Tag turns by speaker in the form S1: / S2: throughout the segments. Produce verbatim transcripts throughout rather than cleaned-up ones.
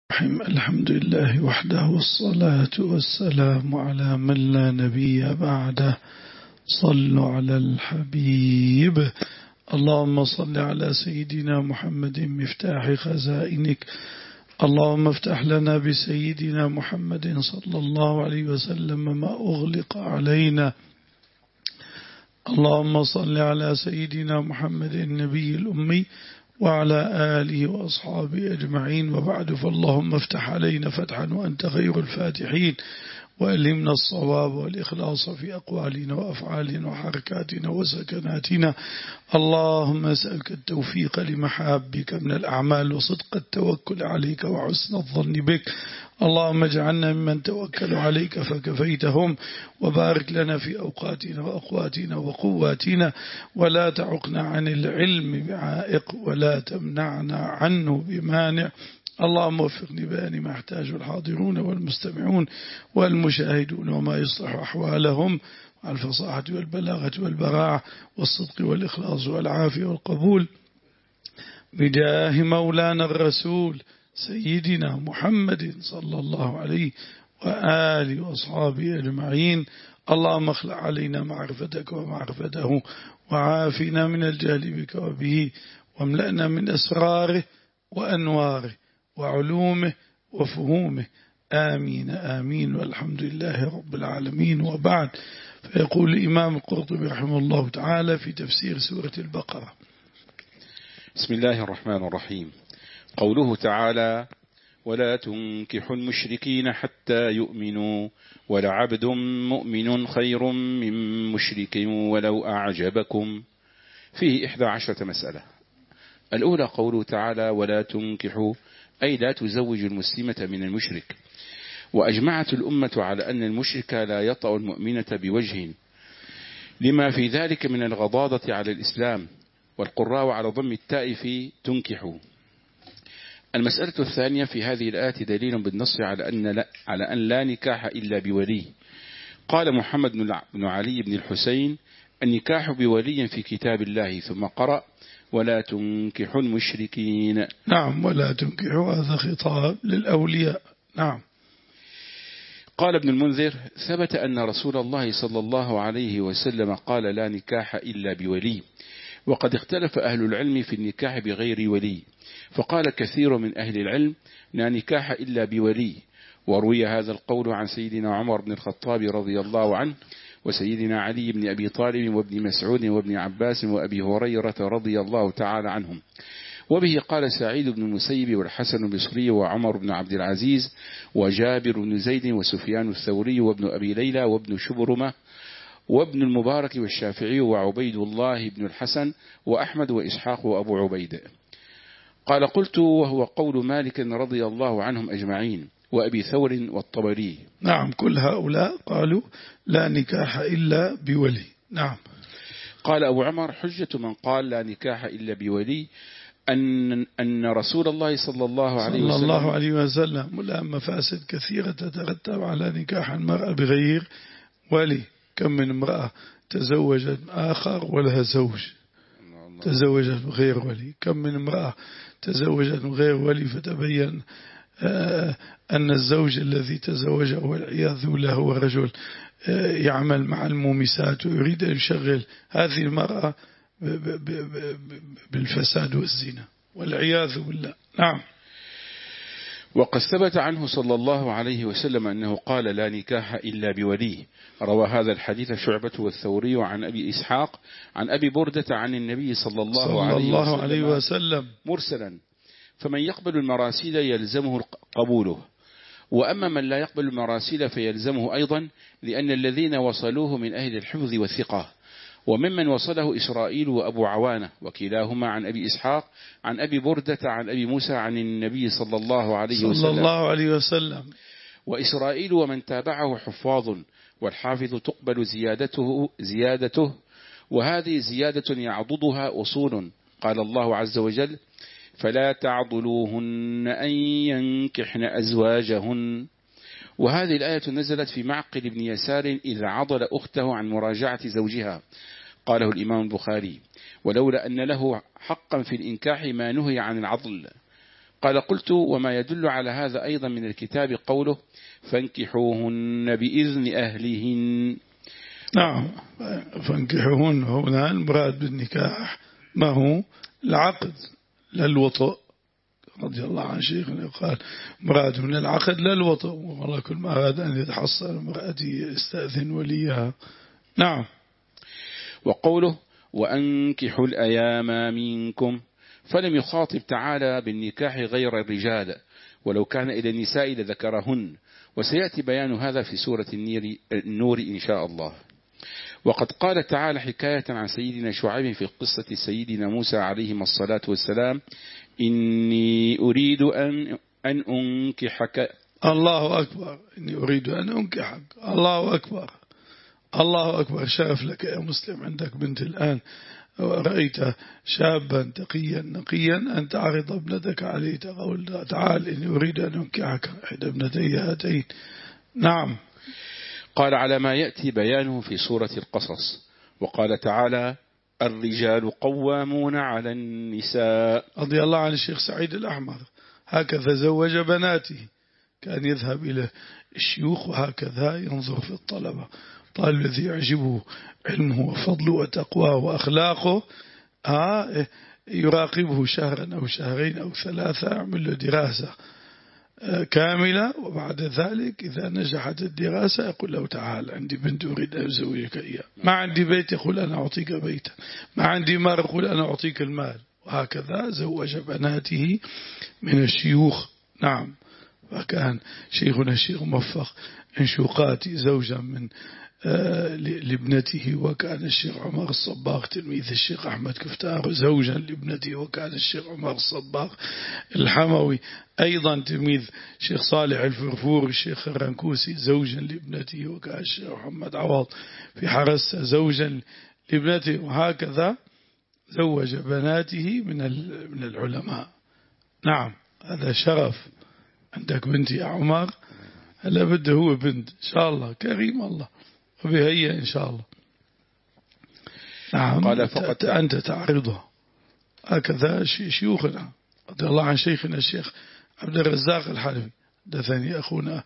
S1: الحمد لله وحده والصلاة والسلام على من لا نبي بعده. صلوا على الحبيب. اللهم صل على سيدنا محمد مفتاح خزائنك. اللهم افتح لنا بسيدنا محمد صلى الله عليه وسلم ما أغلق علينا. اللهم صل على سيدنا محمد النبي الأمي وعلى آله وأصحابه أجمعين، وبعد، فاللهم افتح علينا فتحا وأنت خير الفاتحين، وألهمنا الصواب والإخلاص في أقوالنا وأفعالنا وحركاتنا وسكناتنا. اللهم أسألك التوفيق لمحابك من الأعمال وصدق التوكل عليك وحسن الظن بك. اللهم اجعلنا ممن توكلوا عليك فكفيتهم، وبارك لنا في أوقاتنا وأقواتنا وقواتنا، ولا تعقنا عن العلم بعائق ولا تمنعنا عنه بمانع. اللهم وفقني بيان ما يحتاج الحاضرون والمستمعون والمشاهدون وما يصلح أحوالهم، على الفصاحة والبلاغة والبراعة والصدق والإخلاص والعافية والقبول، بجاه مولانا الرسول سيدنا محمد صلى الله عليه وآله وأصحابه أجمعين. اللهم اخلع علينا معرفتك ومعرفته، وعافنا من الجهل بك وبه، واملأنا من أسراره وأنواره وعلومه وفهومه. آمين آمين، والحمد لله رب العالمين. وبعد، فيقول الإمام القرطبي رحمه الله تعالى في تفسير سورة البقرة:
S2: بسم الله الرحمن الرحيم. قوله تعالى: ولا تنكحوا المشركين حتى يؤمنوا ولعبد مؤمن خير من مشرك ولو أعجبكم. فيه إحدى عشرة مسألة. الأولى قوله تعالى: ولا تنكحوا، أي لا تزوج المسلمة من المشرك. وأجمعت الأمة على أن المشرك لا يطأ المؤمنة بوجه، لما في ذلك من الغضاضة على الإسلام، والقراء على ضم التاء في تنكحوا. المسألة الثانية: في هذه الآية دليل بالنص على أن لا, على أن لا نكاح إلا بولي. قال محمد بن علي بن الحسين: النكاح بولي في كتاب الله، ثم قرأ: ولا تنكحوا المشركين.
S1: نعم، ولا تنكحوا، هذا خطاب للأولياء. نعم.
S2: قال ابن المنذر: ثبت أن رسول الله صلى الله عليه وسلم قال: لا نكاح إلا بولي. وقد اختلف أهل العلم في النكاح بغير ولي، فقال كثير من أهل العلم: لا نكاح إلا بولي. وروي هذا القول عن سيدنا عمر بن الخطاب رضي الله عنه، وسيدنا علي بن أبي طالب، وابن مسعود، وابن عباس، وأبي هريرة رضي الله تعالى عنهم. وبه قال سعيد بن المسيب والحسن البصري وعمر بن عبد العزيز وجابر بن زيد وسفيان الثوري وابن أبي ليلى وابن شبرمة وابن المبارك والشافعي وعبيد الله بن الحسن وأحمد وإسحاق وأبو عبيد. قال: قلت: وهو قول مالك رضي الله عنهم أجمعين، وأبي ثور والطبري.
S1: نعم، كل هؤلاء قالوا لا نكاح إلا بولي. نعم.
S2: قال أبو عمر: حجة من قال لا نكاح إلا بولي أن, أن رسول الله صلى الله عليه وسلم,
S1: صلى الله عليه وسلم لا مفاسد كثيرة تترتب على نكاح المرأة بغير ولي. كم من امرأة تزوجت آخر ولها زوج، تزوجت بغير ولي. كم من امرأة تزوجت بغير ولي فتبين أن الزوج الذي تزوجه والعياذ بالله هو رجل يعمل مع المومسات ويريد أن يشغل هذه المرأة بالفساد والزنا والعياذ بالله. نعم.
S2: وقد ثبت عنه صلى الله عليه وسلم أنه قال: لا نكاح إلا بولي. روى هذا الحديث شعبة والثوري عن أبي إسحاق عن أبي بردة عن النبي صلى الله,
S1: صلى
S2: عليه,
S1: الله
S2: وسلم
S1: عليه وسلم
S2: مرسلا: فمن يقبل المراسيل يلزمه قبوله، وأما من لا يقبل المراسيل فيلزمه أيضا، لأن الذين وصلوه من أهل الحفظ والثقة، وممن وصله إسرائيل وأبو عوانة، وكلاهما عن أبي إسحاق عن أبي بردة عن أبي موسى عن النبي صلى الله عليه وسلم,
S1: صلى الله عليه وسلم.
S2: وإسرائيل ومن تابعه حفاظ، والحافظ تقبل زيادته, زيادته وهذه زيادة يعضدها أصول. قال الله عز وجل: فلا تعضلوهن أن ينكحن أزواجهن. وهذه الآية نزلت في معقل بن يسار إذ عضل أخته عن مراجعة زوجها. قاله الإمام البخاري: ولولا أن له حقا في الإنكاح ما نهي عن العضل. قال قلت وما يدل على هذا أيضا من الكتاب قوله فانكحوهن بإذن أهلهن.
S1: نعم، فانكحوهن هنا المراد بالنكاح ما هو العقد لا الوطء، رضي الله عن شيخنا قال مراد من العقد لا الوطء، والله كل ما أراد أن يتحصل امرأتي يستأذن وليها. نعم.
S2: وقوله وأنكحوا الأيام منكم، فلم يخاطب تعالى بالنكاح غير الرجال، ولو كان إلى النساء لذكرهن، وسيأتي بيان هذا في سورة النور إن شاء الله. وقد قال تعالى حكاية عن سيدنا شعيب في قصة سيدنا موسى عليهما الصلاة والسلام إني أريد أن, أن أنكحك.
S1: الله أكبر، إني أريد أن أنكحك. الله أكبر، الله أكبر. شرف لك يا مسلم، عندك بنت الآن ورأيت شابا تقيا نقيا أن تعرض ابنتك عليه، تقول تعال إني أريد أن أنكحك إحدى ابنتي هاتين. نعم.
S2: قال على ما يأتي بيانه في سورة القصص. وقال تعالى الرجال قوامون على النساء.
S1: رضي الله عن الشيخ سعيد الأحمر هكذا زوج بناته، كان يذهب إلى الشيوخ وهكذا ينظر في الطلبة، طالب الذي يعجبه علمه وفضله وتقواه وأخلاقه ها يراقبه شهرا أو شهرين أو ثلاثة، يعمل له دراسة كاملة، وبعد ذلك إذا نجحت الدراسة يقول له تعال عندي بنت أريد أن أزوجك إياه، ما عندي بيت يقول أنا أعطيك بيتا، ما عندي مال يقول أنا أعطيك المال، وهكذا زوج بناته من الشيوخ. نعم. وكان شيخنا الشيخ موفق انشوقاتي زوجا من آه لابنته، وكان الشيخ عمر الصباغ تلميذ الشيخ أحمد كفتار زوجا لابنته، وكان الشيخ عمر الصباغ الحموي أيضا تلميذ الشيخ صالح الفرفور الشيخ الرنكوسي زوجا لابنته، وكان الشيخ محمد عوض في حرسة زوجا لابنته، وهكذا زوج بناته من من العلماء. نعم، هذا شرف. عندك بنت يا عمر، هلا بده هو بنت إن شاء الله كريم الله وبهي إن شاء الله. نعم.
S2: قال فقط
S1: أنت تعرضها هكذا شيوخنا رضي الله عن شيخنا الشيخ عبد الرزاق الحلبي، حدثني أخونا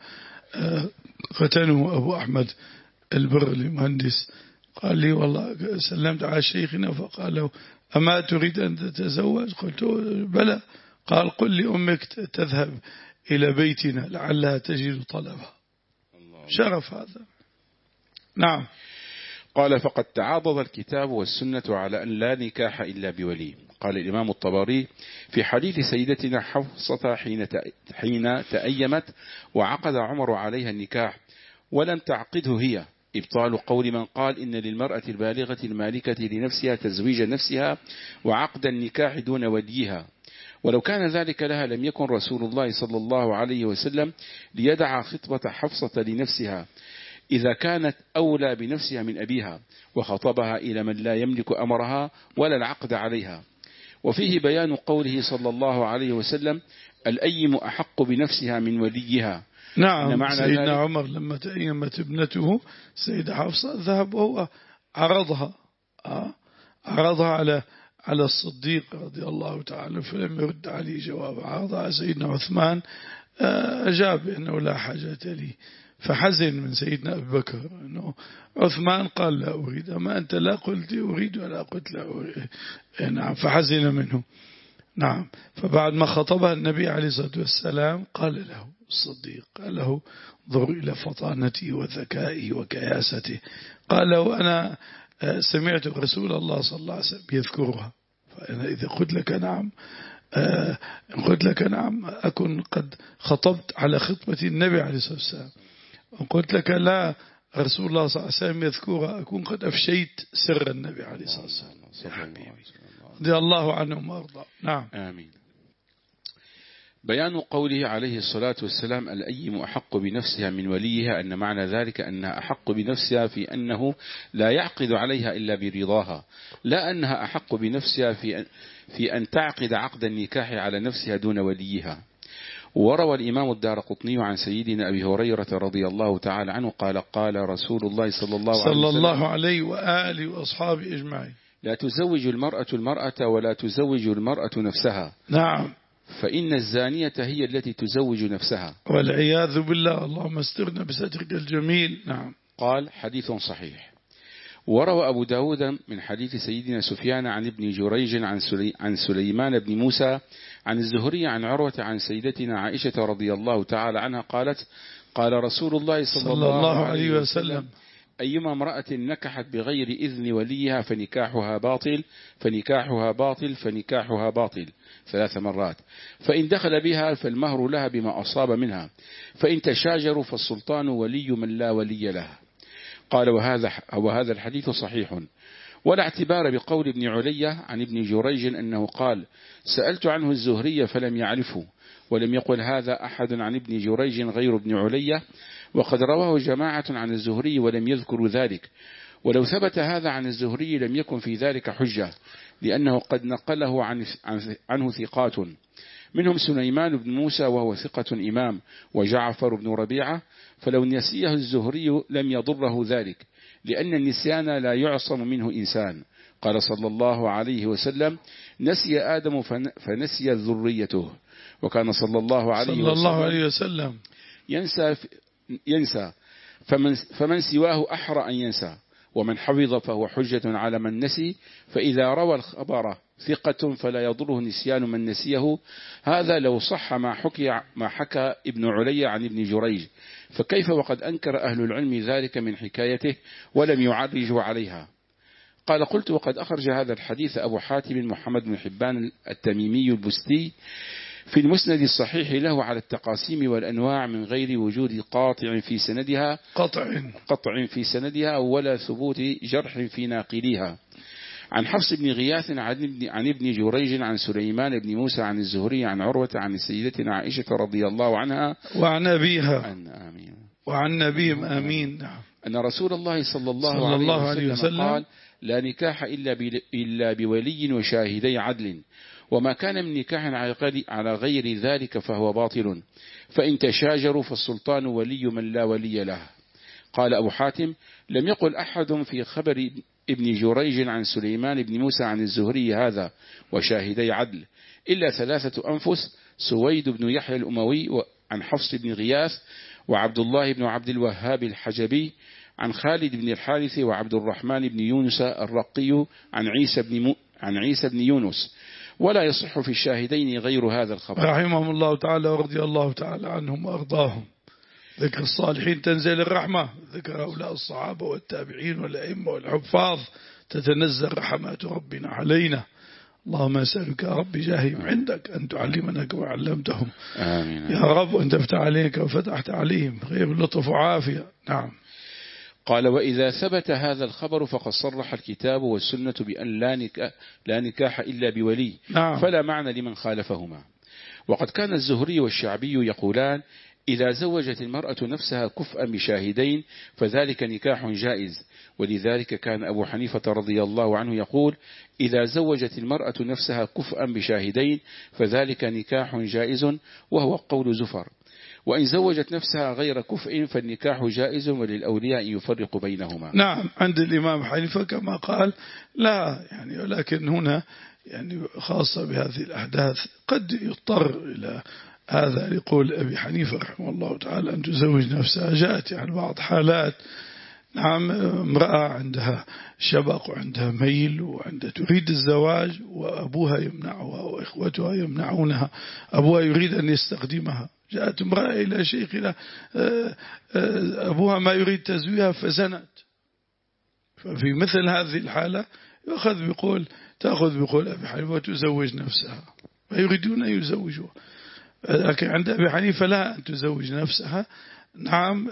S1: ختنه أبو أحمد البرلي مهندس، قال لي والله سلمت على شيخنا فقال له أما تريد أن تتزوج؟ قلت بلى. قال قل لأمك تذهب إلى بيتنا لعلها تجد طلبها. شرف هذا. نعم.
S2: قال فقد تعاضد الكتاب والسنة على أن لا نكاح إلا بولي. قال الإمام الطبري في حديث سيدتنا حفصة حين حين تأيمت وعقد عمر عليها النكاح ولم تعقده هي، إبطال قول من قال إن للمرأة البالغة المالكة لنفسها تزويج نفسها وعقد النكاح دون وليها، ولو كان ذلك لها لم يكن رسول الله صلى الله عليه وسلم ليدع خطبة حفصة لنفسها إذا كانت أولى بنفسها من أبيها، وخطبها إلى من لا يملك أمرها ولا العقد عليها. وفيه بيان قوله صلى الله عليه وسلم الأيم أحق بنفسها من وليها.
S1: نعم. سيدنا عمر لما تأيمت ابنته سيدة حفصة ذهب وهو عرضها عرضها على على الصديق رضي الله تعالى فلم يرد عليه جواب، عرض على سيدنا عثمان أجاب أنه لا حاجة لي، فحزن من سيدنا أبي بكر أنه عثمان قال لا أريد، أما أنت لا قلت أريد ولا قلت لا أريد. نعم، فحزن منه. نعم. فبعد ما خطبها النبي عليه الصلاة والسلام قال له الصديق قال له انظر إلى فطانته وذكائه وكياسته، قال له أنا سمعت رسول الله صلى الله عليه وسلم يذكرها، فأنا إذا قلت لك نعم إن قلت لك نعم أكن قد خطبت على خطبة النبي عليه الصلاة والسلام، وإن قلت لك لا رسول الله صلى الله عليه وسلم يذكرها أكون قد أفشيت سر النبي عليه الصلاة والسلام. رضي الله عنهم وارضاه. نعم.
S2: آمين. بيان قوله عليه الصلاة والسلام الأيم أحق بنفسها من وليها، أن معنى ذلك أنها أحق بنفسها في أنه لا يعقد عليها إلا برضاها، لا أنها أحق بنفسها في أن, في أن تعقد عقد النكاح على نفسها دون وليها. وروى الإمام الدارقطني عن سيدنا أبي هريرة رضي الله تعالى عنه قال قال رسول الله صلى الله عليه وسلم
S1: صلى الله عليه وآله وأصحابه أجمعين
S2: لا تزوج المرأة المرأة ولا تزوج المرأة نفسها.
S1: نعم.
S2: فإن الزانية هي التي تزوج نفسها.
S1: والعياذ بالله، اللهم استرنا بسترك الجميل. نعم.
S2: قال حديث صحيح. وروى أبو داود من حديث سيدنا سفيان عن ابن جريج عن, سلي عن سليمان بن موسى عن الزهري عن عروة عن سيدتنا عائشة رضي الله تعالى عنها قالت قال رسول الله صلى, صلى الله, الله عليه وسلم أيما امرأة نكحت بغير إذن وليها فنكاحها باطل فنكاحها باطل فنكاحها باطل ثلاث مرات، فإن دخل بها فالمهر لها بما أصاب منها، فإن تشاجروا فالسلطان ولي من لا ولي له. قال وهذا, وهذا الحديث صحيح، ولا اعتبار بقول ابن علية عن ابن جريج أنه قال سألت عنه الزهري فلم يعرفه، ولم يقل هذا أحد عن ابن جريج غير ابن علية، وقد رواه جماعة عن الزهري ولم يذكروا ذلك. ولو ثبت هذا عن الزهري لم يكن في ذلك حجة، لأنه قد نقله عن عنه ثقات، منهم سليمان بن موسى وهو ثقة إمام، وجعفر بن ربيعة، فلو نسيه الزهري لم يضره ذلك، لأن النسيان لا يعصم منه إنسان. قال صلى الله عليه وسلم نسي آدم فنسي ذريته، وكان صلى الله عليه
S1: صلى الله عليه وسلم
S2: ينسى, ينسى فمن, فمن سواه أحرى أن ينسى، ومن حفظ فهو حجة على من نسي، فإذا روى الخبر ثقة فلا يضره نسيان من نسيه. هذا لو صح ما حكي ما حكى ابن علي عن ابن جريج، فكيف وقد أنكر أهل العلم ذلك من حكايته ولم يعرجوا عليها. قال قلت وقد أخرج هذا الحديث أبو حاتم محمد بن حبان التميمي البستي في المسند الصحيح له على التقاسيم والأنواع من غير وجود قاطع في سندها
S1: قطع
S2: قطع في سندها ولا ثبوت جرح في ناقليها، عن حفص بن غياث عن ابن جريج عن سليمان بن موسى عن الزهري عن عروة عن سيدتنا عائشة رضي الله عنها
S1: وعن أبيها
S2: أن آمين
S1: وعن نبيهم آمين
S2: أن رسول الله صلى الله, صلى الله عليه, عليه وسلم قال لا نكاح إلا, إلا بولي وشاهدي عدل، وما كان من نكاح على غير ذلك فهو باطل، فإن تشاجروا فالسلطان ولي من لا ولي له. قال أبو حاتم لم يقل أحد في خبر ابن جريج عن سليمان بن موسى عن الزهري هذا وشاهدي عدل إلا ثلاثة أنفس، سويد بن يحيى الأموي عن حفص بن غياث وعبد الله بن عبد الوهاب الحجبي عن خالد بن الحارث وعبد الرحمن بن يونس الرقي عن عيسى بن, م... عن عيسى بن يونس، ولا يصح في الشاهدين غير هذا الخبر.
S1: رحمهم الله تعالى ورضي الله تعالى عنهم وأرضاهم. ذكر الصالحين تنزل الرحمة، ذكر هؤلاء الصحابة والتابعين والأئمة والحفاظ تتنزل رحمات ربنا علينا. اللهم أسألك يا رب جاههم عندك أن تعلمنا كما علمتهم.
S2: آمين.
S1: يا رب وأن تفتح عليك وفتحت عليهم غير لطف وعافية. نعم.
S2: قال وإذا ثبت هذا الخبر فقد صرح الكتاب والسنة بأن لا نكاح, لا نكاح إلا بولي.
S1: نعم.
S2: فلا معنى لمن خالفهما. وقد كان الزهري والشعبي يقولان إذا زوجت المرأة نفسها كفءا بشاهدين فذلك نكاح جائز، ولذلك كان أبو حنيفة رضي الله عنه يقول إذا زوجت المرأة نفسها كفءا بشاهدين فذلك نكاح جائز، وهو قول زفر. وإن زوجت نفسها غير كفء فالنكاح جائز، وللأولياء أن يفرق بينهما.
S1: نعم. عند الإمام حنيفة كما قال لا يعني، ولكن هنا يعني خاصة بهذه الأحداث قد يضطر إلى هذا لقول أبي حنيفة رحمه الله تعالى أن تزوج نفسها. جاءت يعني بعض حالات نعم امرأة عندها شبق وعندها ميل وعندها تريد الزواج وأبوها يمنعها وإخوتها يمنعونها، أبوها يريد أن يستخدمها. جاءت امرأة إلى شيخنا أبوها ما يريد تزويها فزنت. ففي مثل هذه الحالة يأخذ بقول تأخذ بقول أبي حنيفة وتزوج نفسها، ويريدون أن يزوجوها. لكن عند أبي حنيفة لا، أن تزوج نفسها نعم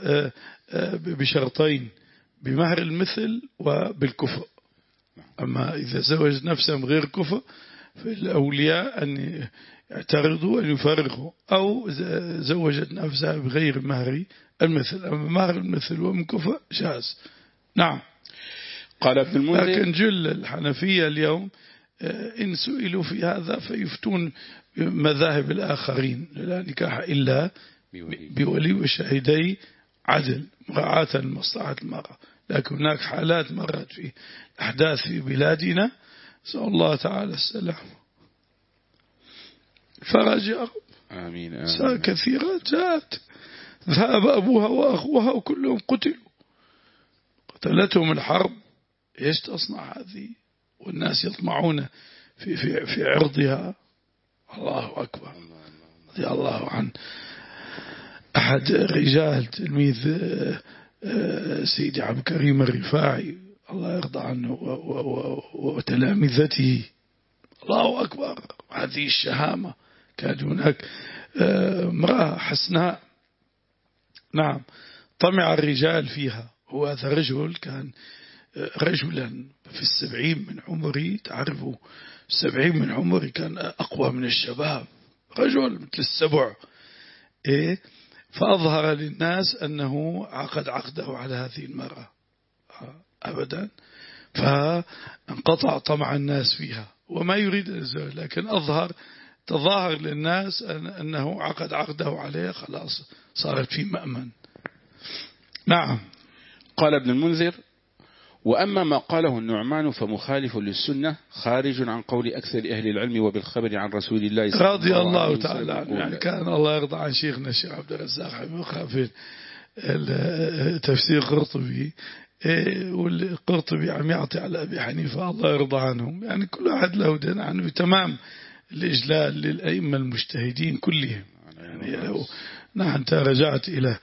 S1: بشرطين، بمهر المثل وبالكفء. أما إذا زوج نفسها بغير كفء فالأولياء أن يعترضوا أن يفرقوا، أو زوجت نفسها بغير مهر المثل. أما مهر المثل ومن كفء شاذ. نعم.
S2: قال ابن المنذر
S1: لكن جل الحنفية اليوم إن سئلوا في هذا فيفتون مذاهب الآخرين، لا نكاح إلا بولي وشاهدي عدل مراعاة لمصلحة المرأة. لكن هناك حالات مرت في أحداث في بلادنا، نسأل الله تعالى السلام. الفرج يا رب.
S2: آمين
S1: نساء كثيرة جاءت ذهب أبوها وأخوها وكلهم قتلوا، قتلتهم الحرب. إيش تصنع هذه والناس يطمعون في في في عرضها؟ الله أكبر. رضي الله عنه أحد رجال تلميذ سيدي عبد الكريم الرفاعي الله يرضى عنه وتلامذته. الله أكبر. هذه الشهامة. كان هناك امرأة حسناء، نعم، طمع الرجال فيها. هو هذا رجل كان رجلا في السبعين من عمري، تعرفوا السبعين من عمري كان أقوى من الشباب، رجل مثل السبع. إيه؟ فأظهر للناس أنه عقد عقده على هذه المرأة أبدا، فانقطع طمع الناس فيها وما يريد الزواج، لكن أظهر تظاهر للناس أنه عقد عقده عليها، خلاص صارت في مأمن. نعم.
S2: قال ابن المنذر: وأما ما قاله النعمان فمخالف للسنة، خارج عن قول أكثر أهل العلم وبالخبر عن رسول الله صلى الله عليه وسلم
S1: رضي الله تعالى عنه. يعني كان الله يرضى عن شيخنا الشيخ عبد الرزاق حبيب تفسير قرطبي، والقرطبي عم يعطي على أبي حنيفة الله يرضى عنهم، يعني كل واحد له دين عنه تمام الإجلال للأئمة المجتهدين كلهم. يعني لو نحن رجعت إلى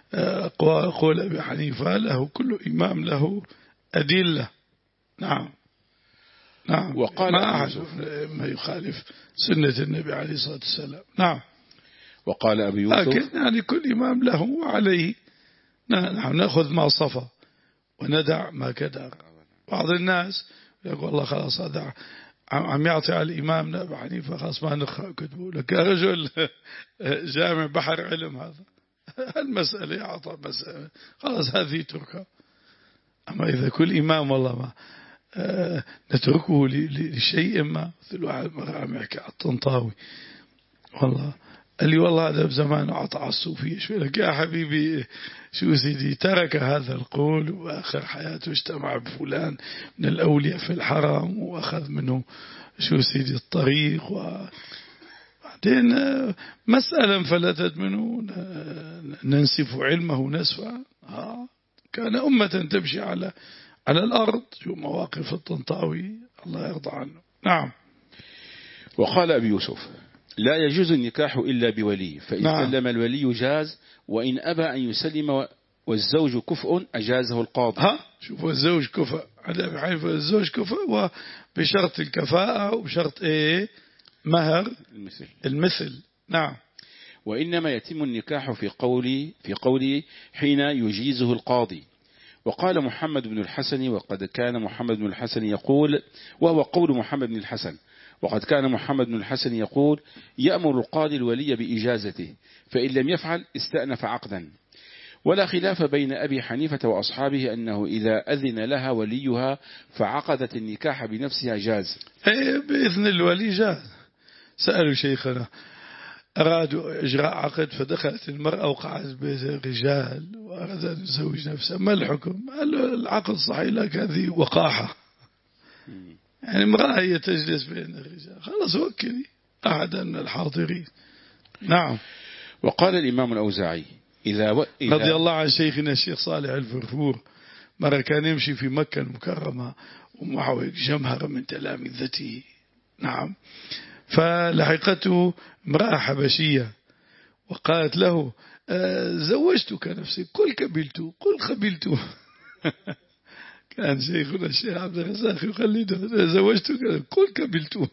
S1: قول أبي حنيفة له كل إمام له أدلة. نعم نعم.
S2: وقال
S1: ما أحد ما يخالف سنة النبي عليه الصلاة والسلام. نعم.
S2: وقال أبي يوسف:
S1: لكن يعني كل إمام له وعليه، نحن نأخذ ما صفى وندع ما كدر. بعض الناس يقول الله خلاص هذا عم يعطي على الإمام أبي حنيفة خلاص ما نقرأ كتبه لك يا رجل جامع بحر علم هذا المسألة يعطى مسألة خلاص هذه تركها. أما إذا كل إمام والله ما آه نتركه لشيء ما، مثل واحد مرة يحكي على الطنطاوي والله قال لي والله هذا بزمان عطى الصوفية شو لك يا حبيبي شو سيدي، ترك هذا القول وآخر حياته اجتمع بفلان من الأولياء في الحرم وأخذ منه شو سيدي الطريق، وبعدين مسألة انفلتت منه ننسف علمه نسفا. كان أمة تمشي على على الأرض. شو مواقف الطنطاوي الله يرضى عنه. نعم.
S2: وقال أبي يوسف: لا يجوز النكاح إلا بولي، فإن نعم. سلم الولي جاز، وإن أبى أن يسلم والزوج كفء أجازه القاضي.
S1: ها شوفوا الزوج كفء على أبي حنيفة، الزوج كفء وبشرط الكفاءة وبشرط إيه مهر
S2: المثل.
S1: المثل. نعم.
S2: وإنما يتم النكاح في قولي في قولي حين يجيزه القاضي. وقال محمد بن الحسن: وقد كان محمد بن الحسن يقول، وهو قول محمد بن الحسن، وقد كان محمد بن الحسن يقول: يأمر القاضي الولي بإجازته، فإن لم يفعل استأنف عقدا. ولا خلاف بين أبي حنيفة وأصحابه أنه إذا أذن لها وليها فعقدت النكاح بنفسها جاز.
S1: إيه بإذن الولي جاز. سألوا شيخنا أرادوا إجراء عقد فدخلت المرأة وقعت بيت الرجال وأراد أن يزوج نفسه، ما الحكم؟ قال له العقد صحيح لك هذه وقاحة، يعني امرأة هي تجلس بين الرجال، خلاص وكلي أحدا من الحاضرين. نعم.
S2: وقال الإمام الأوزاعي: إذا, و... إذا
S1: رضي الله عن شيخنا الشيخ صالح الفرفور، مرة كان يمشي في مكة المكرمة ومعه جمهرة من تلامذته. نعم. فلحقته امرأة حبشية وقالت له: زوجتك نفسي، قل كبلت قل خبلت. كان شيخنا الشيخ عبد الرزاق يقلده: زوجتك قل كبلت.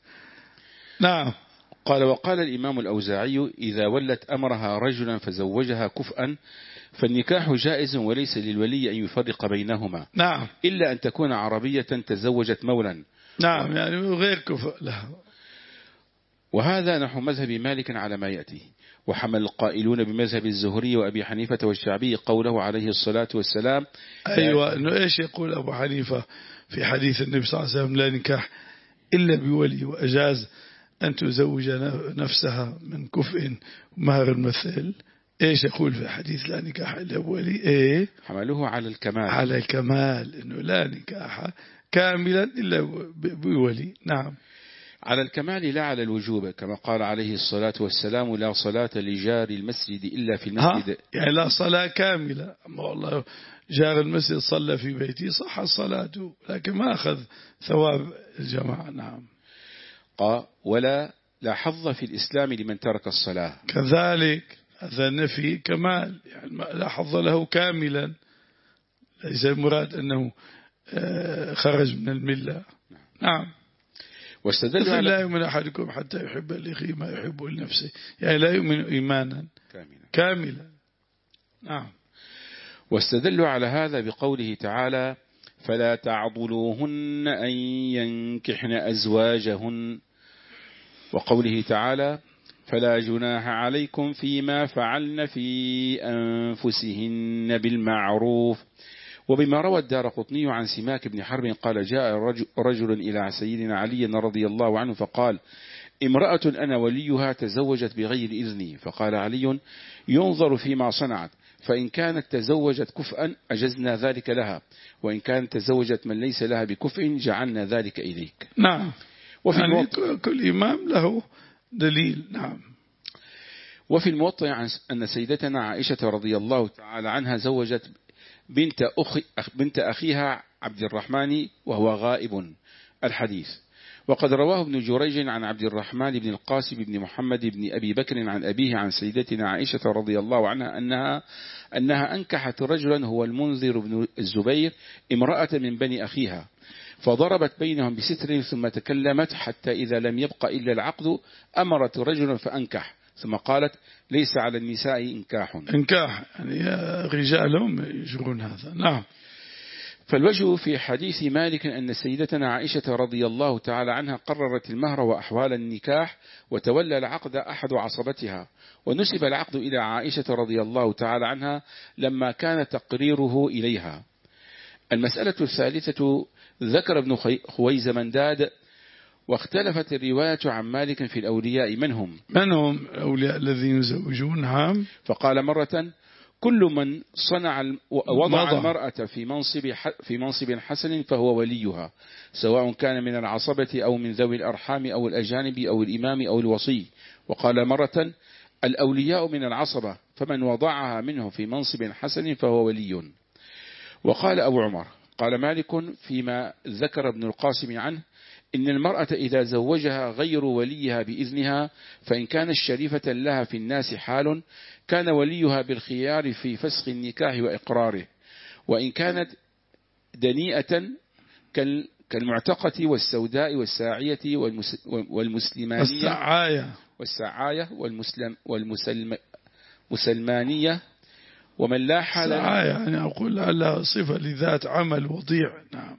S1: نعم.
S2: قال: وقال الإمام الأوزاعي: إذا ولت أمرها رجلا فزوجها كفءا فالنكاح جائز وليس للولي أن يفرق بينهما.
S1: نعم.
S2: إلا أن تكون عربية تزوجت مولا.
S1: نعم، يعني غير كفء لها.
S2: وهذا نحو مذهب مالك على ما يأتي. وحمل القائلون بمذهب الزهري وأبي حنيفة والشعبي قوله عليه الصلاة والسلام.
S1: أيوة، إنه إيش يقول أبو حنيفة في حديث النبي صلى الله عليه وسلم: لا نكاح إلا بولي، وأجاز أن تزوج نفسها من كفء مهر المثل. إيش يقول في حديث لا نكاح إلا بولي؟ إيه
S2: حملوه على الكمال،
S1: على الكمال، إنه لا نكاح كاملا إلا بولي. نعم.
S2: على الكمال لا على الوجوب، كما قال عليه الصلاة والسلام: لا صلاة لجار المسجد إلا في المسجد.
S1: يعني لا صلاة كاملة، أما والله جار المسجد صلى في بيتي صح صلاته، لكن ما أخذ ثواب الجماعة. نعم.
S2: قال: ولا لا حظ في الإسلام لمن ترك الصلاة.
S1: كذلك هذا نفي كمال، يعني لا حظ له كاملا، ليس المراد أنه خرج من الملة. نعم.
S2: واستدل على
S1: لا يؤمن أحدكم حتى يحب لأخيه ما يحب لنفسه، يعني لا يؤمن إيمانا كاملا, كاملا. نعم.
S2: واستدلوا على هذا بقوله تعالى: فلا تعضلوهن أن ينكحن أزواجهن، وقوله تعالى: فلا جناح عليكم فيما فعلن في أنفسهن بالمعروف. وبما روى الدارقطني عن سماك بن حرب قال: جاء رجل إلى سيدنا علي رضي الله عنه فقال: امرأة أنا وليها تزوجت بغير إذني. فقال علي: ينظر فيما صنعت، فإن كانت تزوجت كفءا أجزنا ذلك لها، وإن كانت تزوجت من ليس لها بكفء جعلنا ذلك إليك.
S1: نعم.
S2: وفي
S1: يعني كل إمام له دليل. نعم.
S2: وفي الموطأ عن أن سيدتنا عائشة رضي الله تعالى عنها زوجت بنت, أخي بنت أخيها عبد الرحمن وهو غائب الحديث. وقد رواه ابن جريج عن عبد الرحمن بن القاسم بن محمد بن أبي بكر عن أبيه عن سيدتنا عائشة رضي الله عنها أنها, أنها أنكحت رجلا هو المنذر بن الزبير امرأة من بني أخيها، فضربت بينهم بستر ثم تكلمت حتى إذا لم يبق إلا العقد أمرت رجلا فأنكح، ثم قالت: ليس على النساء إنكاح.
S1: إنكاح يعني رجالهم يجرون هذا. نعم.
S2: فالوجه في حديث مالك أن سيدتنا عائشة رضي الله تعالى عنها قررت المهر وأحوال النكاح، وتولى العقد أحد عصبتها، ونسب العقد إلى عائشة رضي الله تعالى عنها لما كان تقريره إليها. المسألة الثالثة: ذكر ابن خويزمنداد: واختلفت الرواية عن مالك في الأولياء من هم
S1: من هم الأولياء الذين يزوجون. نعم.
S2: فقال مرة: كل من صنع وضع المرأة في منصب في منصب حسن فهو وليها، سواء كان من العصبة أو من ذوي الأرحام أو الأجانب أو الإمام أو الوصي. وقال مرة: الأولياء من العصبة، فمن وضعها منه في منصب حسن فهو ولي. وقال أبو عمر: قال مالك فيما ذكر ابن القاسم عنه: إن المرأة إذا زوجها غير وليها بإذنها، فإن كانت شريفة لها في الناس حال كان وليها بالخيار في فسخ النكاح وإقراره، وإن كانت دنيئة كالمعتقة والسوداء والساعية والمسلمانية
S1: والسعاية
S2: والسعاية والمسلم والمسلمانية ومن لا حال
S1: يعني أقول لها صفة لذات عمل وضيع. نعم.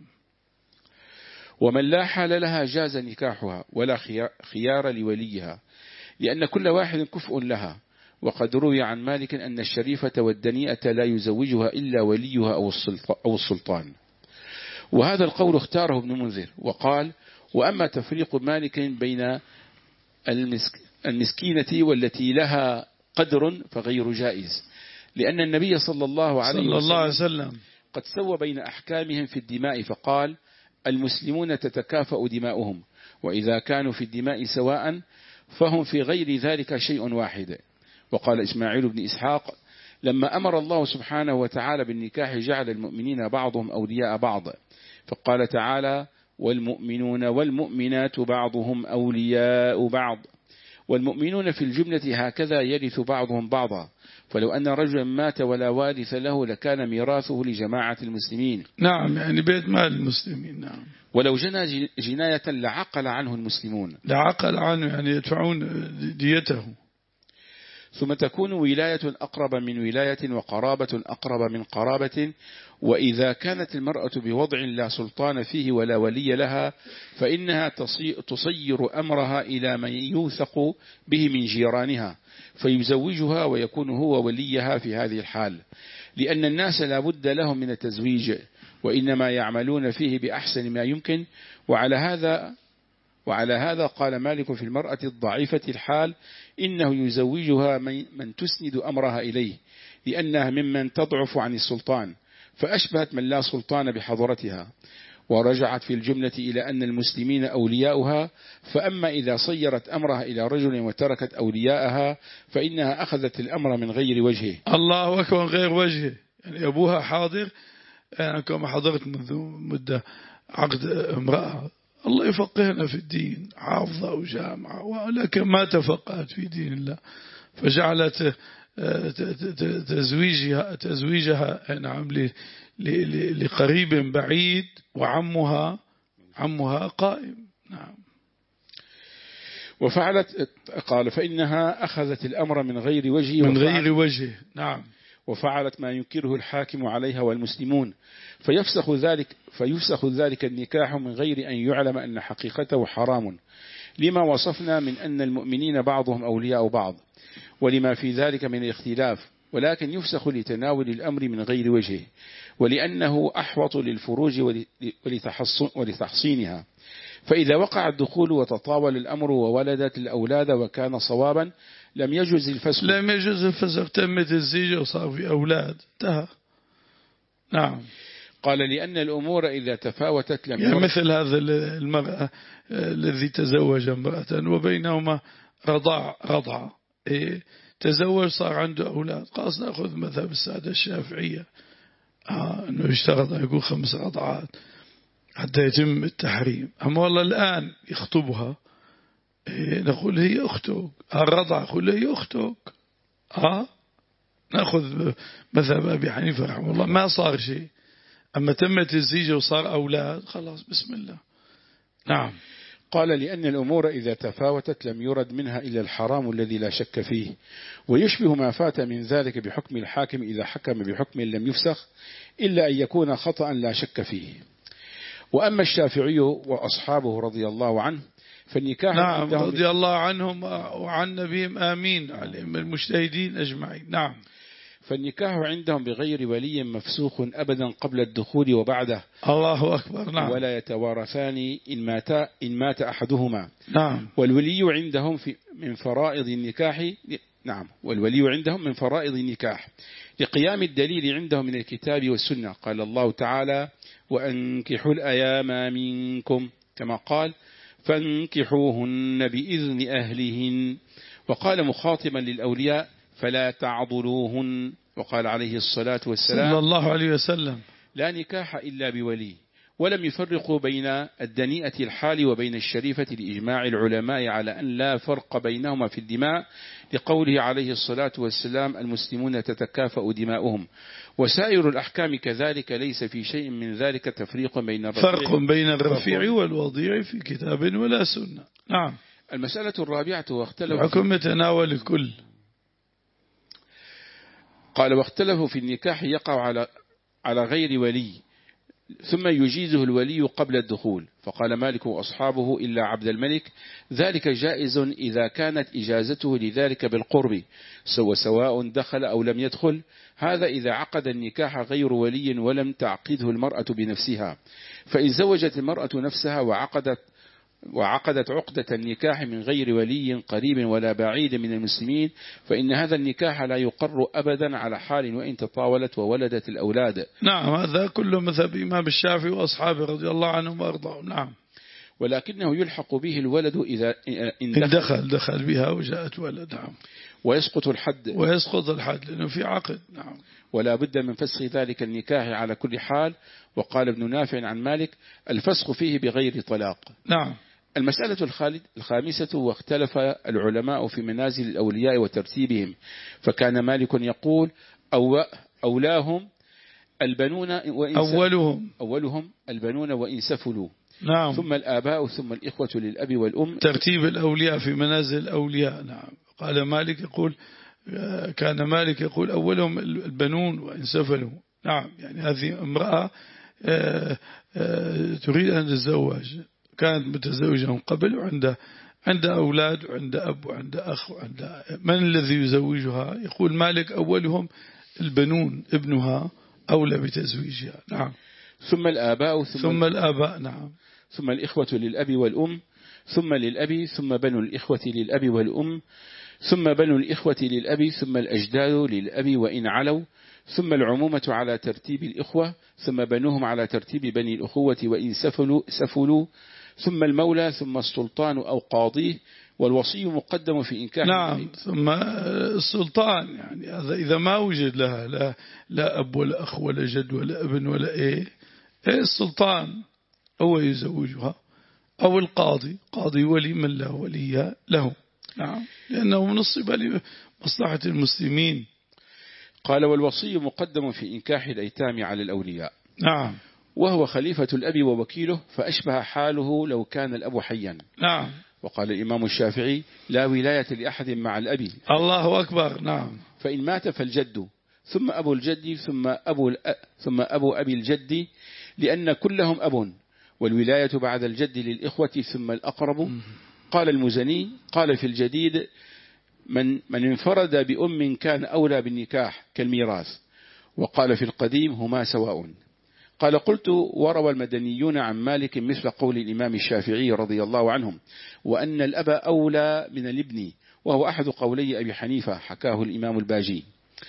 S2: ومن لا حال لها جاز نكاحها ولا خيار لوليها، لأن كل واحد كفء لها. وقد روي عن مالك أن الشريفة والدنيئة لا يزوجها إلا وليها أو السلطان. وهذا القول اختاره ابن منذر وقال: وأما تفريق مالك بين المسكينة والتي لها قدر فغير جائز، لأن النبي صلى الله عليه
S1: صلى الله عليه وسلم
S2: قد سوى بين أحكامهم في الدماء فقال: المسلمون تتكافأ دماؤهم، وإذا كانوا في الدماء سواء فهم في غير ذلك شيء واحد. وقال إسماعيل بن إسحاق: لما أمر الله سبحانه وتعالى بالنكاح جعل المؤمنين بعضهم أولياء بعض، فقال تعالى: والمؤمنون والمؤمنات بعضهم أولياء بعض، والمؤمنون في الجملة هكذا يرث بعضهم بعضا، فلو أن رجلا مات ولا وارث له لكان ميراثه لجماعة المسلمين.
S1: نعم، يعني بيت مال المسلمين. نعم.
S2: ولو جنى جناية لعقل عنه المسلمون،
S1: لعقل عنه يعني يدفعون ديته.
S2: ثم تكون ولاية أقرب من ولاية وقرابة أقرب من قرابة. وإذا كانت المرأة بوضع لا سلطان فيه ولا ولي لها فإنها تصير أمرها إلى من يوثق به من جيرانها فيزوجها ويكون هو وليها في هذه الحال، لأن الناس لا بد لهم من التزويج، وإنما يعملون فيه بأحسن ما يمكن. وعلى هذا وعلى هذا قال مالك في المرأة الضعيفة الحال: إنه يزوجها من تسند أمرها إليه، لأنها ممن تضعف عن السلطان، فأشبهت من لا سلطان بحضرتها. ورجعت في الجملة إلى أن المسلمين أولياؤها. فأما إذا صيرت أمرها إلى رجل وتركت أولياءها فإنها أخذت الأمر من غير وجهه.
S1: الله أكبر، غير وجهه. يعني أبوها حاضر، أنا كما حضرت منذ مدة عقد امرأة، الله يفقهنا في الدين، حافظة وجامعة، ولكن ما تفقهت في دين الله، فجعلت تزويجها تزويجها نعم لقريب بعيد، وعمها عمها قائم. نعم.
S2: وفعلت، قال فإنها أخذت الأمر من غير وجهه
S1: من غير وجهه. نعم.
S2: وفعلت ما ينكره الحاكم عليها والمسلمون، فيفسخ ذلك فيفسخ ذلك النكاح من غير أن يعلم أن حقيقته حرام، لما وصفنا من أن المؤمنين بعضهم أولياء بعض، ولما في ذلك من الاختلاف، ولكن يفسخ لتناول الأمر من غير وجهه، ولأنه أحوط للفروج ولتحصينها. فإذا وقع الدخول وتطاول الأمر وولدت الأولاد وكان صوابا لم يجوز الفسخ.
S1: لم يجوز الفسخ، تمت الزيجة وصار في أولاد، انتهى. نعم.
S2: قال لأن الأمور إذا تفاوتت لم
S1: يعني مثل هذا المرأة الذي تزوج امرأة وبينهما رضع رضعة، إيه؟ تزوج صار عنده أولاد، قاس نأخذ مذهب السادة الشافعية آه أنه يشترط أن يكون خمس رضعات حتى يتم التحريم. أما والله الآن يخطبها، إيه؟ نقول هي أختك، الرضعة نقول هي أختك، آه نأخذ مذهب أبي حنيفة رحمه الله، ما صار شيء. أما تمت الزيجة وصار أولاد، خلاص بسم الله. نعم.
S2: قال لأن الأمور إذا تفاوتت لم يرد منها إلا الحرام الذي لا شك فيه، ويشبه ما فات من ذلك بحكم الحاكم إذا حكم بحكم لم يفسخ إلا أن يكون خطأ لا شك فيه. وأما الشافعي وأصحابه رضي الله عنه فالنكاح
S1: نعم رضي الله عنهم وعن نبيهم آمين عليهم المجتهدين أجمعين. نعم.
S2: فالنكاح عندهم بغير ولي مفسوخ أبدا قبل الدخول وبعده.
S1: الله أكبر. نعم.
S2: ولا يتوارثان إن مات, إن مات أحدهما.
S1: نعم.
S2: والولي عندهم في من فرائض النكاح. نعم. والولي عندهم من فرائض النكاح لقيام الدليل عندهم من الكتاب والسنة. قال الله تعالى وأنكحوا الأيام منكم كما قال فانكحوهن بإذن أهلهن. وقال مخاطبا للأولياء فلا تعضلوهن. وقال عليه الصلاة والسلام
S1: صلى الله عليه وسلم
S2: لا نكاح إلا بولي. ولم يفرقوا بين الدنيئة الحال وبين الشريفة لإجماع العلماء على أن لا فرق بينهما في الدماء لقوله عليه الصلاة والسلام المسلمون تتكافأ دماؤهم. وسائر الأحكام كذلك ليس في شيء من ذلك تفريق بين الرفيع
S1: فرق بين الرفيع والوضيع في كتاب ولا سنة. نعم.
S2: المسألة الرابعة واختلفوا
S1: حكم يتناول الكل.
S2: قال واختلفوا في النكاح يقع على على غير ولي ثم يجيزه الولي قبل الدخول. فقال مالك وأصحابه إلا عبد الملك ذلك جائز إذا كانت إجازته لذلك بالقرب سواء سواء دخل أو لم يدخل. هذا إذا عقد النكاح غير ولي ولم تعقده المرأة بنفسها. فإن زوجت المرأة نفسها وعقدت وعقدت عقدة النكاح من غير ولي قريب ولا بعيد من المسلمين فإن هذا النكاح لا يقر أبدا على حال وإن تطاولت وولدت الأولاد.
S1: نعم. هذا كله مذهب إمام الشافعي وأصحابه رضي الله عنهم وأرضاهم. نعم.
S2: ولكنه يلحق به الولد إذا إن دخل,
S1: دخل, دخل بها وجاءت ولد. نعم.
S2: ويسقط الحد
S1: ويسقط الحد لأنه في عقد. نعم.
S2: ولا بد من فسخ ذلك النكاح على كل حال. وقال ابن نافع عن مالك الفسخ فيه بغير طلاق.
S1: نعم.
S2: المسألة الخامسة واختلف العلماء في منازل الأولياء وترتيبهم. فكان مالك يقول أو أولاهم البنون وإن
S1: أولهم
S2: أولهم البنون وإن سفلوا.
S1: نعم.
S2: ثم الآباء ثم الإخوة للأب والأم.
S1: ترتيب الأولياء في منازل الأولياء. نعم. قال مالك يقول كان مالك يقول أولهم البنون وإن سفلوا. نعم. يعني هذه امرأة تريد أن تتزوج، كانت متزوجة من قبل وعندها عندها أولاد وعندها أب وعندها أخ وعندها من الذي يزوجها؟ يقول مالك أولهم البنون، ابنها أولى بتزويجها. نعم.
S2: ثم الآباء ثم,
S1: ثم الآباء. نعم.
S2: ثم الإخوة للأب والأم ثم للأب ثم بنو الإخوة للأب والأم ثم بنو الإخوة للأب ثم الأجداد للأب وإن علوا ثم العمومة على ترتيب الإخوة، ثم بنوهم على ترتيب بني الأخوة وإن سفلوا, سفلوا ثم المولى، ثم السلطان أو قاضيه، والوصي مقدم في إنكاح.
S1: نعم، ثم السلطان، يعني هذا إذا ما وجد لها لا, لا أب ولا أخ ولا جد ولا ابن ولا إيه, إيه السلطان هو يزوجها، أو القاضي، قاضي ولي من لا ولي له. نعم، لأنه منصب لمصلحة المسلمين.
S2: قال والوصي مقدم في إنكاح الأيتام على الأولياء.
S1: نعم،
S2: وهو خليفة الأب ووكيله، فأشبه حاله لو كان الأب حيا.
S1: نعم.
S2: وقال الإمام الشافعي لا ولاية لأحد مع الأب.
S1: الله أكبر. نعم.
S2: فإن مات فالجد، ثم أبو الجد، ثم أبو, ثم أبو أبي الجد، لأن كلهم أب، والولاية بعد الجد للإخوة ثم الأقرب. قال المزني قال في الجديد من, من انفرد بأم كان أولى بالنكاح كالميراث. وقال في القديم هما سواء. قال قلت وروى المدنيون عن مالك مثل قول الإمام الشافعي رضي الله عنهم، وأن الأب أولى من الابن، وهو أحد قولي أبي حنيفة، حكاه الإمام الباجي.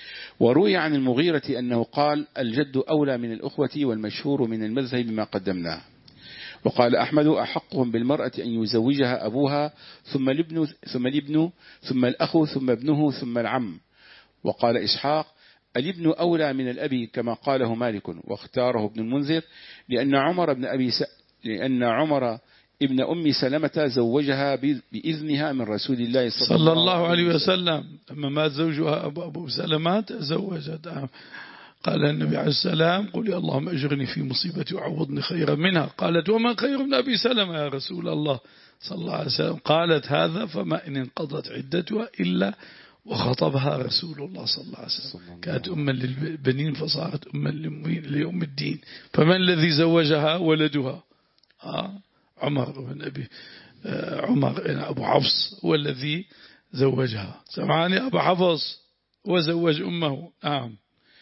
S2: وروي عن المغيرة أنه قال الجد أولى من الأخوة، والمشهور من المذهب ما قدمناه. وقال أحمد أحقهم بالمرأة أن يزوجها أبوها، ثم الابن ثم الابن ثم الأخ ثم ابنه ثم العم. وقال إسحاق الابن أولى من الأب كما قاله مالك، واختاره ابن المنذر لأن عمر بن أبي س... لأن عمر ابن أم سلمة زوجها بإذنها من رسول الله صلى,
S1: صلى الله عليه وسلم. لما مات زوجها أبو, أبو سلمة تزوجت. قال النبي عليه السلام قولي اللهم أجرني في مصيبتي وعوضني خيرا منها. قالت ومن خير من أبي سلمة يا رسول الله صلى الله عليه وسلم؟ قالت هذا فما إن انقضت عدتها إلا وخطبها رسول الله صلى الله عليه وسلم. كانت أما للبنين فصارت أما لأم الدين. فمن الذي زوجها؟ ولدها آه عمر بن أبي آه عمر أبو حفص هو الذي زوجها. سمعني أبو حفص وزوج أمه. نعم.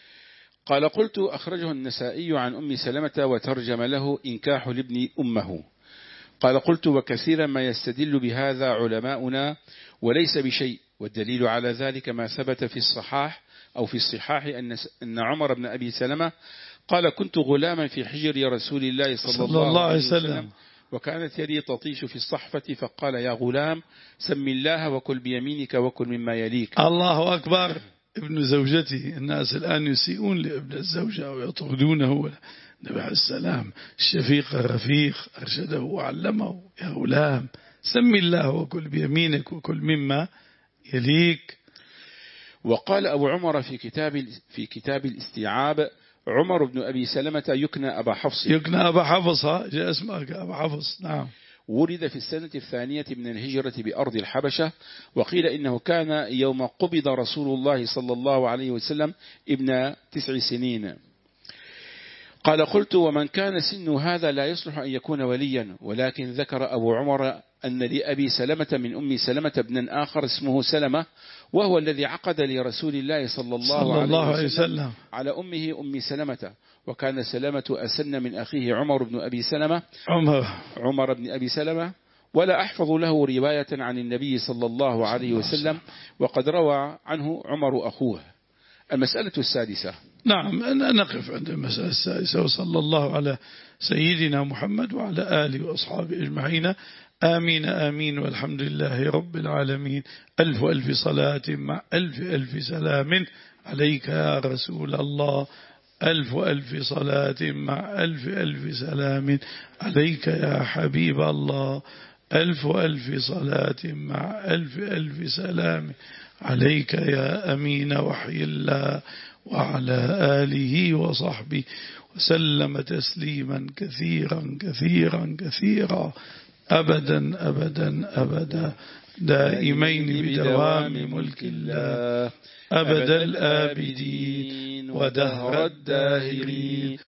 S2: قال قلت أخرجه النسائي عن أم سلمة وترجم له إنكاح لابن أمه. قال قلت وكثيرا ما يستدل بهذا علماؤنا وليس بشيء، والدليل على ذلك ما ثبت في الصحاح أو في الصحاح أن أن عمر بن أبي سلمة قال كنت غلاما في حجر رسول الله صلى, صلى الله, الله عليه وسلم, وسلم وكانت يدي تطيش في الصحفة، فقال يا غلام سم الله وكل بيمينك وكل مما يليك.
S1: الله أكبر. ابن زوجته، الناس الآن يسيئون لابن الزوجة ويطردونه. النبي عليه السلام الشفيق الرفيق أرشده وعلمه يا غلام سم الله وكل بيمينك وكل مما يليك.
S2: وقال أبو عمر في كتاب في كتاب الاستيعاب عمر بن أبي سلمة يكنى أبا حفص.
S1: يكنى أبا حفص، جاء اسمك أبا حفص. نعم.
S2: ولد في السنة الثانية من الهجرة بأرض الحبشة، وقيل إنه كان يوم قبض رسول الله صلى الله عليه وسلم ابن تسع سنين. قال قلت ومن كان سن هذا لا يصلح أن يكون وليا، ولكن ذكر أبو عمر أن لأبي سلمة من أم سلمة ابنا آخر اسمه سلمة، وهو الذي عقد لرسول الله صلى الله, صلى الله عليه وسلم على أمه أم سلمة، وكان سلمة أسن من أخيه عمر بن أبي سلمة
S1: عمر,
S2: عمر بن أبي سلمة. ولا أحفظ له رواية عن النبي صلى الله عليه وسلم، وقد روى عنه عمر أخوه. المسألة السادسة.
S1: نعم، أنا نقف عند المسألة السادسة. وصلى الله على سيدنا محمد وعلى آله وأصحابه أجمعين. آمين آمين، والحمد لله رب العالمين. ألف ألف صلاة مع ألف ألف سلام عليك يا رسول الله. ألف ألف صلاة مع ألف ألف سلام عليك يا حبيب الله. ألف ألف صلاة مع ألف ألف سلام عليك يا أمين وحي الله، وعلى آله وصحبه وسلم تسليما كثيرا كثيرا كثيرا أبدا أبدا أبدا دائمين بدوام ملك الله أبد الآبدين ودهر الداهرين.